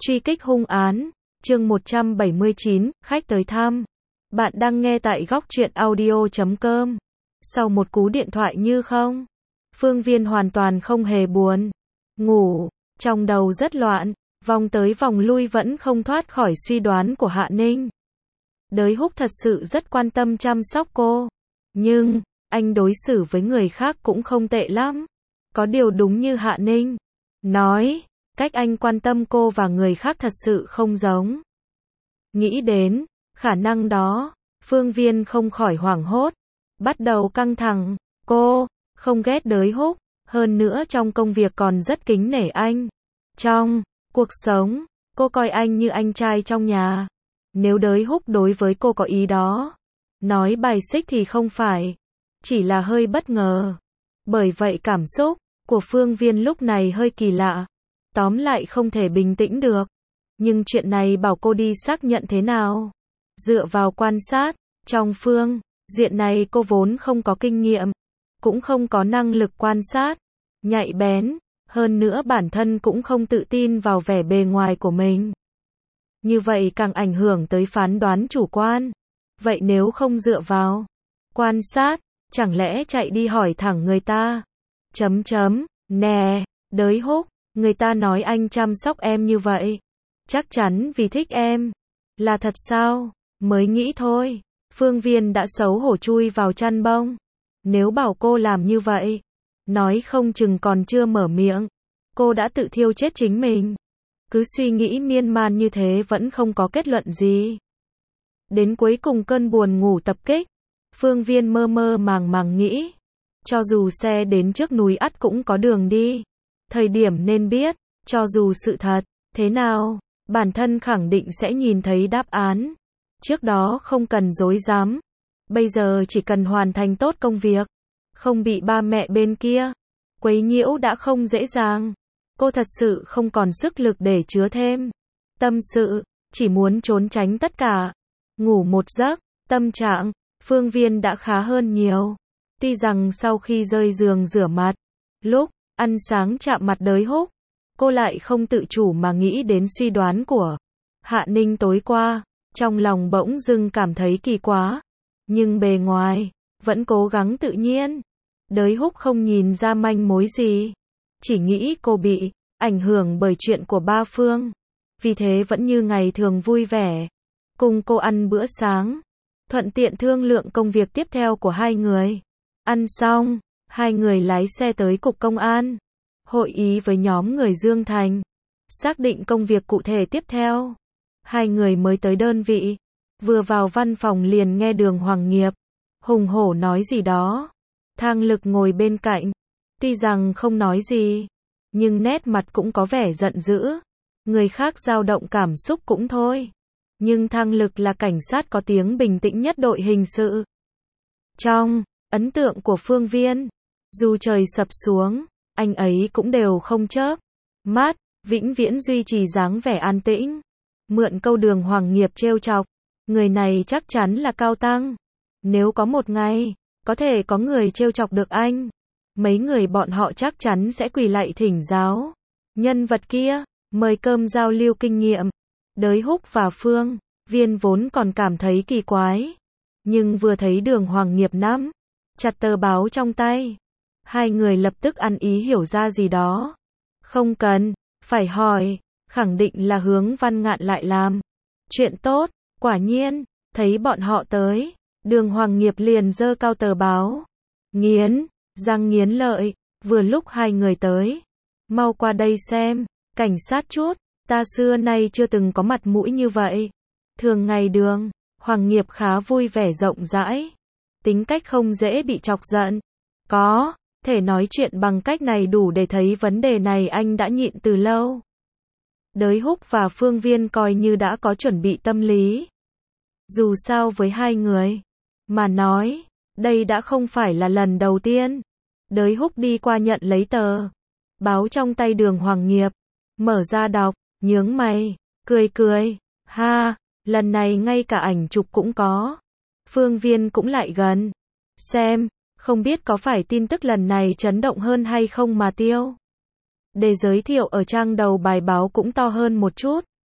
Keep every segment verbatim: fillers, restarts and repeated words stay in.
Truy kích hung án, chương một trăm bảy mươi chín, khách tới thăm. Bạn đang nghe tại góc truyện audio chấm com. Sau một cú điện thoại như không, Phương Viên hoàn toàn không hề buồn ngủ, trong đầu rất loạn, vòng tới vòng lui vẫn không thoát khỏi suy đoán của Hạ Ninh. Đới Húc thật sự rất quan tâm chăm sóc cô, nhưng anh đối xử với người khác cũng không tệ lắm. Có điều đúng như Hạ Ninh nói, cách anh quan tâm cô và người khác thật sự không giống. Nghĩ đến khả năng đó, Phương Viên không khỏi hoảng hốt, bắt đầu căng thẳng. Cô không ghét Đới Húc, hơn nữa trong công việc còn rất kính nể anh. Trong cuộc sống, cô coi anh như anh trai trong nhà. Nếu Đới Húc đối với cô có ý đó, nói bài xích thì không phải, chỉ là hơi bất ngờ. Bởi vậy cảm xúc của Phương Viên lúc này hơi kỳ lạ. Tóm lại không thể bình tĩnh được. Nhưng chuyện này bảo cô đi xác nhận thế nào? Dựa vào quan sát, trong phương diện này cô vốn không có kinh nghiệm, cũng không có năng lực quan sát nhạy bén, hơn nữa bản thân cũng không tự tin vào vẻ bề ngoài của mình. Như vậy càng ảnh hưởng tới phán đoán chủ quan. Vậy nếu không dựa vào quan sát, chẳng lẽ chạy đi hỏi thẳng người ta? Chấm chấm, nè, Đới Húc, người ta nói anh chăm sóc em như vậy, chắc chắn vì thích em. Là thật sao? Mới nghĩ thôi. Phương Viên đã xấu hổ chui vào chăn bông. Nếu bảo cô làm như vậy, nói không chừng còn chưa mở miệng, cô đã tự thiêu chết chính mình. Cứ suy nghĩ miên man như thế vẫn không có kết luận gì. Đến cuối cùng cơn buồn ngủ tập kích, Phương Viên mơ mơ màng màng nghĩ, cho dù xe đến trước núi ắt cũng có đường đi. Thời điểm nên biết, cho dù sự thật thế nào, bản thân khẳng định sẽ nhìn thấy đáp án. Trước đó không cần dối dám. Bây giờ chỉ cần hoàn thành tốt công việc, không bị ba mẹ bên kia quấy nhiễu đã không dễ dàng. Cô thật sự không còn sức lực để chứa thêm tâm sự, chỉ muốn trốn tránh tất cả. Ngủ một giấc, tâm trạng Phương Viên đã khá hơn nhiều. Tuy rằng sau khi rơi giường rửa mặt, lúc ăn sáng chạm mặt Đới Húc, cô lại không tự chủ mà nghĩ đến suy đoán của Hạ Ninh tối qua. Trong lòng bỗng dưng cảm thấy kỳ quá, nhưng bề ngoài vẫn cố gắng tự nhiên. Đới Húc không nhìn ra manh mối gì, chỉ nghĩ cô bị ảnh hưởng bởi chuyện của ba Phương, vì thế vẫn như ngày thường vui vẻ cùng cô ăn bữa sáng, thuận tiện thương lượng công việc tiếp theo của hai người. Ăn xong, hai người lái xe tới cục công an, hội ý với nhóm người Dương Thành, xác định công việc cụ thể tiếp theo. Hai người mới tới đơn vị, vừa vào văn phòng liền nghe Đường Hoàng Nghiệp hùng hổ nói gì đó. Thang Lực ngồi bên cạnh, tuy rằng không nói gì, nhưng nét mặt cũng có vẻ giận dữ. Người khác dao động cảm xúc cũng thôi, nhưng Thang Lực là cảnh sát có tiếng bình tĩnh nhất đội hình sự. Trong ấn tượng của Phương Viên, dù trời sập xuống, anh ấy cũng đều không chớp mắt, vĩnh viễn duy trì dáng vẻ an tĩnh. Mượn câu Đường Hoàng Nghiệp trêu chọc, người này chắc chắn là cao tăng. Nếu có một ngày, có thể có người trêu chọc được anh, mấy người bọn họ chắc chắn sẽ quỳ lạy thỉnh giáo nhân vật kia, mời cơm giao lưu kinh nghiệm. Đới Húc và Phương Viên vốn còn cảm thấy kỳ quái, nhưng vừa thấy Đường Hoàng Nghiệp nắm chặt tờ báo trong tay, hai người lập tức ăn ý hiểu ra gì đó. Không cần phải hỏi, khẳng định là hướng Văn Ngạn lại làm chuyện tốt. Quả nhiên, thấy bọn họ tới, Đường Hoàng Nghiệp liền giơ cao tờ báo, nghiến răng nghiến lợi. Vừa lúc hai người tới, mau qua đây xem. Cảnh sát chút, ta xưa nay chưa từng có mặt mũi như vậy. Thường ngày Đường Hoàng Nghiệp khá vui vẻ rộng rãi, tính cách không dễ bị chọc giận. Có thể nói chuyện bằng cách này đủ để thấy vấn đề này anh đã nhịn từ lâu. Đới Húc và Phương Viên coi như đã có chuẩn bị tâm lý. Dù sao với hai người mà nói, đây đã không phải là lần đầu tiên. Đới Húc đi qua nhận lấy tờ báo trong tay Đường Hoàng Nghiệp, mở ra đọc, nhướng mày, cười cười, ha, lần này ngay cả ảnh chụp cũng có. Phương Viên cũng lại gần xem, không biết có phải tin tức lần này chấn động hơn hay không mà tiêu để giới thiệu ở trang đầu bài báo cũng to hơn một chút.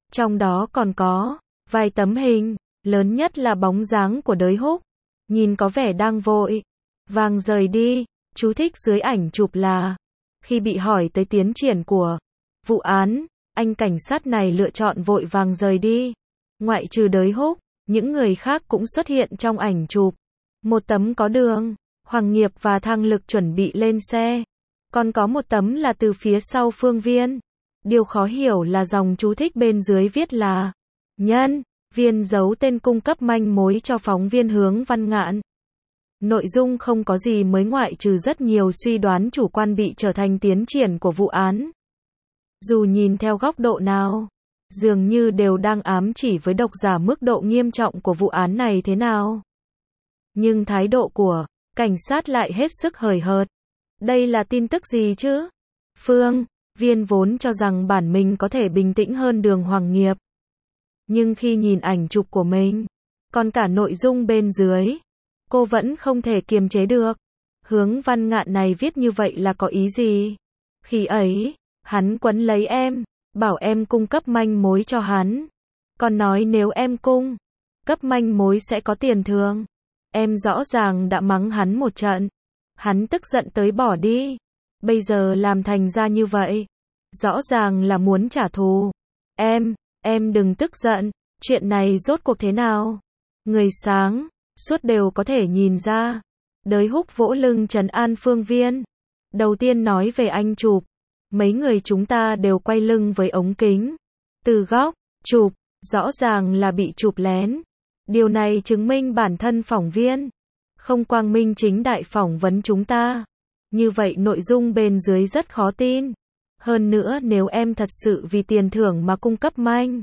Trong đó còn có vài tấm hình, lớn nhất là bóng dáng của Đới Húc, nhìn có vẻ đang vội vàng rời đi. Chú thích dưới ảnh chụp là, khi bị hỏi tới tiến triển của vụ án, anh cảnh sát này lựa chọn vội vàng rời đi. Ngoại trừ Đới Húc, những người khác cũng xuất hiện trong ảnh chụp. Một tấm có Đường Hoàng Nghiệp và Thang Lực chuẩn bị lên xe. Còn có một tấm là từ phía sau Phương Viên. Điều khó hiểu là dòng chú thích bên dưới viết là nhân viên giấu tên cung cấp manh mối cho phóng viên Hướng Văn Ngạn. Nội dung không có gì mới ngoại trừ rất nhiều suy đoán chủ quan bị trở thành tiến triển của vụ án. Dù nhìn theo góc độ nào, dường như đều đang ám chỉ với độc giả mức độ nghiêm trọng của vụ án này thế nào. Nhưng thái độ của cảnh sát lại hết sức hời hợt. Đây là tin tức gì chứ? Phương Viên vốn cho rằng bản mình có thể bình tĩnh hơn Đường Hoàng Nghiệp. Nhưng khi nhìn ảnh chụp của mình, còn cả nội dung bên dưới, cô vẫn không thể kiềm chế được. Hướng Văn Ngạn này viết như vậy là có ý gì? Khi ấy, hắn quấn lấy em, bảo em cung cấp manh mối cho hắn. Còn nói nếu em cung cấp manh mối sẽ có tiền thưởng. Em rõ ràng đã mắng hắn một trận. Hắn tức giận tới bỏ đi. Bây giờ làm thành ra như vậy. Rõ ràng là muốn trả thù. Em, em đừng tức giận. Chuyện này rốt cuộc thế nào? Người sáng suốt đều có thể nhìn ra. Đới Húc vỗ lưng trấn an Phương Viên. Đầu tiên nói về anh chụp. Mấy người chúng ta đều quay lưng với ống kính. Từ góc chụp, rõ ràng là bị chụp lén. Điều này chứng minh bản thân phóng viên không quang minh chính đại phỏng vấn chúng ta. Như vậy nội dung bên dưới rất khó tin. Hơn nữa nếu em thật sự vì tiền thưởng mà cung cấp manh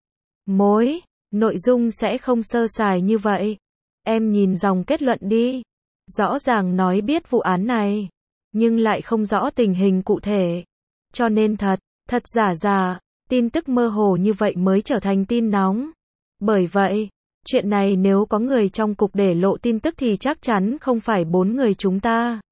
mối, nội dung sẽ không sơ sài như vậy. Em nhìn dòng kết luận đi. Rõ ràng nói biết vụ án này, nhưng lại không rõ tình hình cụ thể. Cho nên thật, thật giả giả, tin tức mơ hồ như vậy mới trở thành tin nóng. Bởi vậy, chuyện này nếu có người trong cục để lộ tin tức thì chắc chắn không phải bốn người chúng ta.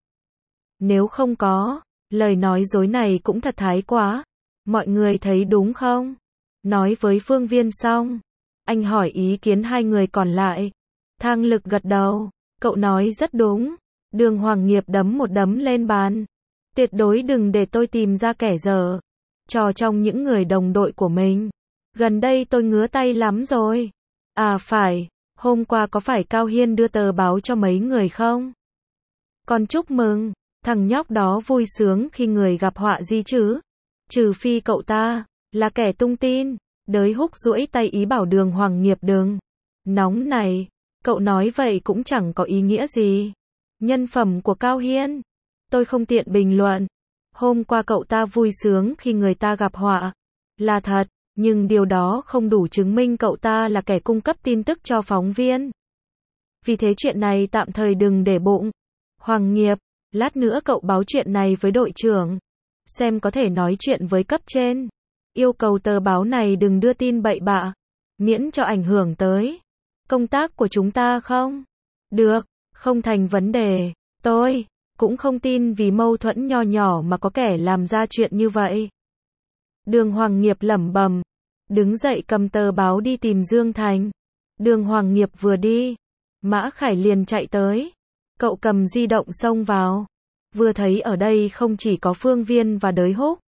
Nếu không có, lời nói dối này cũng thật thái quá. Mọi người thấy đúng không? Nói với Phương Viên xong, anh hỏi ý kiến hai người còn lại. Thang Lực gật đầu, cậu nói rất đúng. Đường Hoàng Nghiệp đấm một đấm lên bàn. Tuyệt đối đừng để tôi tìm ra kẻ dở trò trong những người đồng đội của mình. Gần đây tôi ngứa tay lắm rồi. À phải, hôm qua có phải Cao Hiên đưa tờ báo cho mấy người không? Còn chúc mừng, thằng nhóc đó vui sướng khi người gặp họa gì chứ? Trừ phi cậu ta là kẻ tung tin. Đới Húc duỗi tay ý bảo Đường Hoàng Nghiệp đừng nóng này. Cậu nói vậy cũng chẳng có ý nghĩa gì. Nhân phẩm của Cao Hiên, tôi không tiện bình luận. Hôm qua cậu ta vui sướng khi người ta gặp họa là thật, nhưng điều đó không đủ chứng minh cậu ta là kẻ cung cấp tin tức cho phóng viên. Vì thế chuyện này tạm thời đừng để bụng. Hoàng Nghiệp, lát nữa cậu báo chuyện này với đội trưởng, xem có thể nói chuyện với cấp trên. Yêu cầu tờ báo này đừng đưa tin bậy bạ, miễn cho ảnh hưởng tới công tác của chúng ta không? Được, không thành vấn đề. Tôi cũng không tin vì mâu thuẫn nho nhỏ mà có kẻ làm ra chuyện như vậy. Đường Hoàng Nghiệp lẩm bẩm, đứng dậy cầm tờ báo đi tìm Dương Thành. Đường Hoàng Nghiệp vừa đi, Mã Khải liền chạy tới. Cậu cầm di động xông vào. Vừa thấy ở đây không chỉ có Phương Viên và Đới Húc,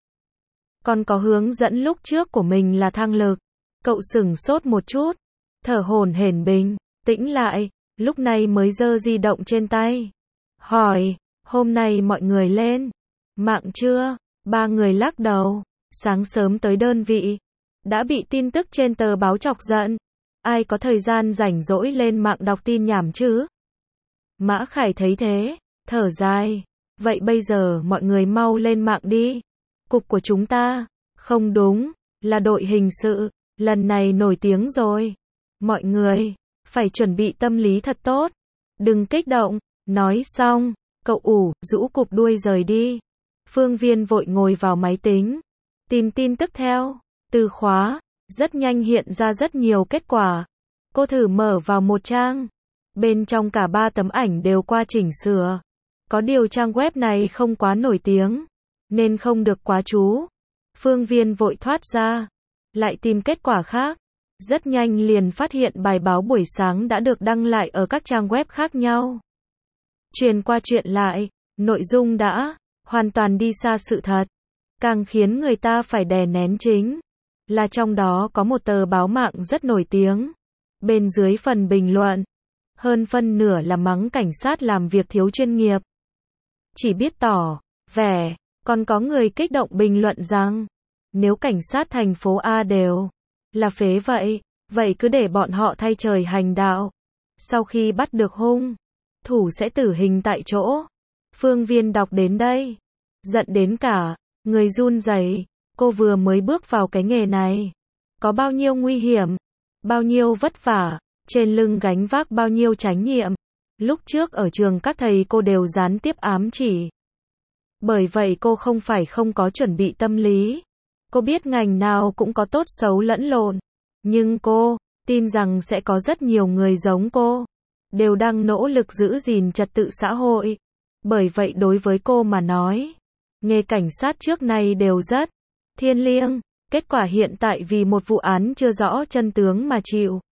còn có hướng dẫn lúc trước của mình là Thang Lực. Cậu sửng sốt một chút, thở hổn hển bình tĩnh lại, lúc này mới giơ di động trên tay. Hỏi, hôm nay mọi người lên mạng chưa? Ba người lắc đầu, sáng sớm tới đơn vị, đã bị tin tức trên tờ báo chọc giận. Ai có thời gian rảnh rỗi lên mạng đọc tin nhảm chứ? Mã Khải thấy thế, thở dài. Vậy bây giờ mọi người mau lên mạng đi. Cục của chúng ta, không đúng, là đội hình sự, lần này nổi tiếng rồi. Mọi người, phải chuẩn bị tâm lý thật tốt. Đừng kích động. Nói xong, cậu ủ, rũ cụp đuôi rời đi. Phương Viên vội ngồi vào máy tính, tìm tin tức theo từ khóa, rất nhanh hiện ra rất nhiều kết quả. Cô thử mở vào một trang, bên trong cả ba tấm ảnh đều qua chỉnh sửa. Có điều trang web này không quá nổi tiếng, nên không được quá chú. Phương Viên vội thoát ra, lại tìm kết quả khác. Rất nhanh liền phát hiện bài báo buổi sáng đã được đăng lại ở các trang web khác nhau. Truyền qua chuyện lại, nội dung đã hoàn toàn đi xa sự thật. Càng khiến người ta phải đè nén chính là trong đó có một tờ báo mạng rất nổi tiếng. Bên dưới phần bình luận, hơn phân nửa là mắng cảnh sát làm việc thiếu chuyên nghiệp. Chỉ biết tỏ vẻ, còn có người kích động bình luận rằng, nếu cảnh sát thành phố A đều là phế vậy, vậy cứ để bọn họ thay trời hành đạo. Sau khi bắt được hung thủ sẽ tử hình tại chỗ. Phương Viên đọc đến đây, giận đến cả người run rẩy. Cô vừa mới bước vào cái nghề này, có bao nhiêu nguy hiểm, bao nhiêu vất vả, trên lưng gánh vác bao nhiêu trách nhiệm. Lúc trước ở trường các thầy cô đều gián tiếp ám chỉ. Bởi vậy cô không phải không có chuẩn bị tâm lý. Cô biết ngành nào cũng có tốt xấu lẫn lộn. Nhưng cô tin rằng sẽ có rất nhiều người giống cô, đều đang nỗ lực giữ gìn trật tự xã hội. Bởi vậy đối với cô mà nói, nghề cảnh sát trước nay đều rất thiêng liêng. Kết quả hiện tại vì một vụ án chưa rõ chân tướng mà chịu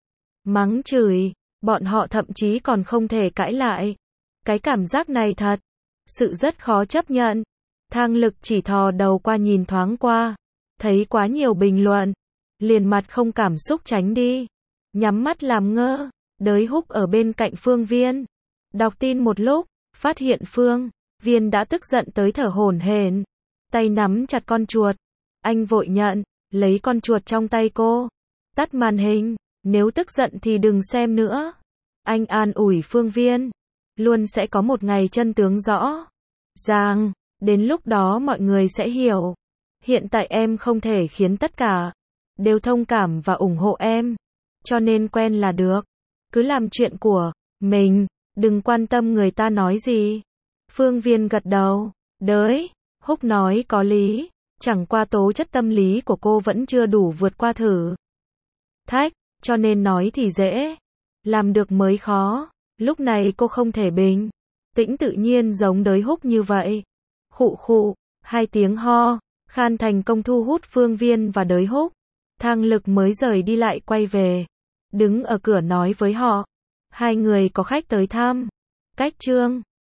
mắng chửi, bọn họ thậm chí còn không thể cãi lại. Cái cảm giác này thật sự rất khó chấp nhận. Thang Lực chỉ thò đầu qua nhìn thoáng qua, thấy quá nhiều bình luận, liền mặt không cảm xúc tránh đi, nhắm mắt làm ngơ. Đới Húc ở bên cạnh Phương Viên, đọc tin một lúc, phát hiện Phương Viên đã tức giận tới thở hổn hển, tay nắm chặt con chuột. Anh vội nhận, lấy con chuột trong tay cô, tắt màn hình, nếu tức giận thì đừng xem nữa. Anh an ủi Phương Viên, luôn sẽ có một ngày chân tướng rõ ràng, đến lúc đó mọi người sẽ hiểu. Hiện tại em không thể khiến tất cả đều thông cảm và ủng hộ em, cho nên quen là được. Cứ làm chuyện của mình, đừng quan tâm người ta nói gì. Phương Viên gật đầu, đới Húc nói có lý, chẳng qua tố chất tâm lý của cô vẫn chưa đủ vượt qua thử thách, cho nên nói thì dễ, làm được mới khó. Lúc này cô không thể bình tĩnh tự nhiên giống Đới Húc như vậy. Khụ khụ, hai tiếng ho khan thành công thu hút Phương Viên và Đới Húc. Thang Lực mới rời đi lại quay về, đứng ở cửa nói với họ, hai người có khách tới thăm. Cách chương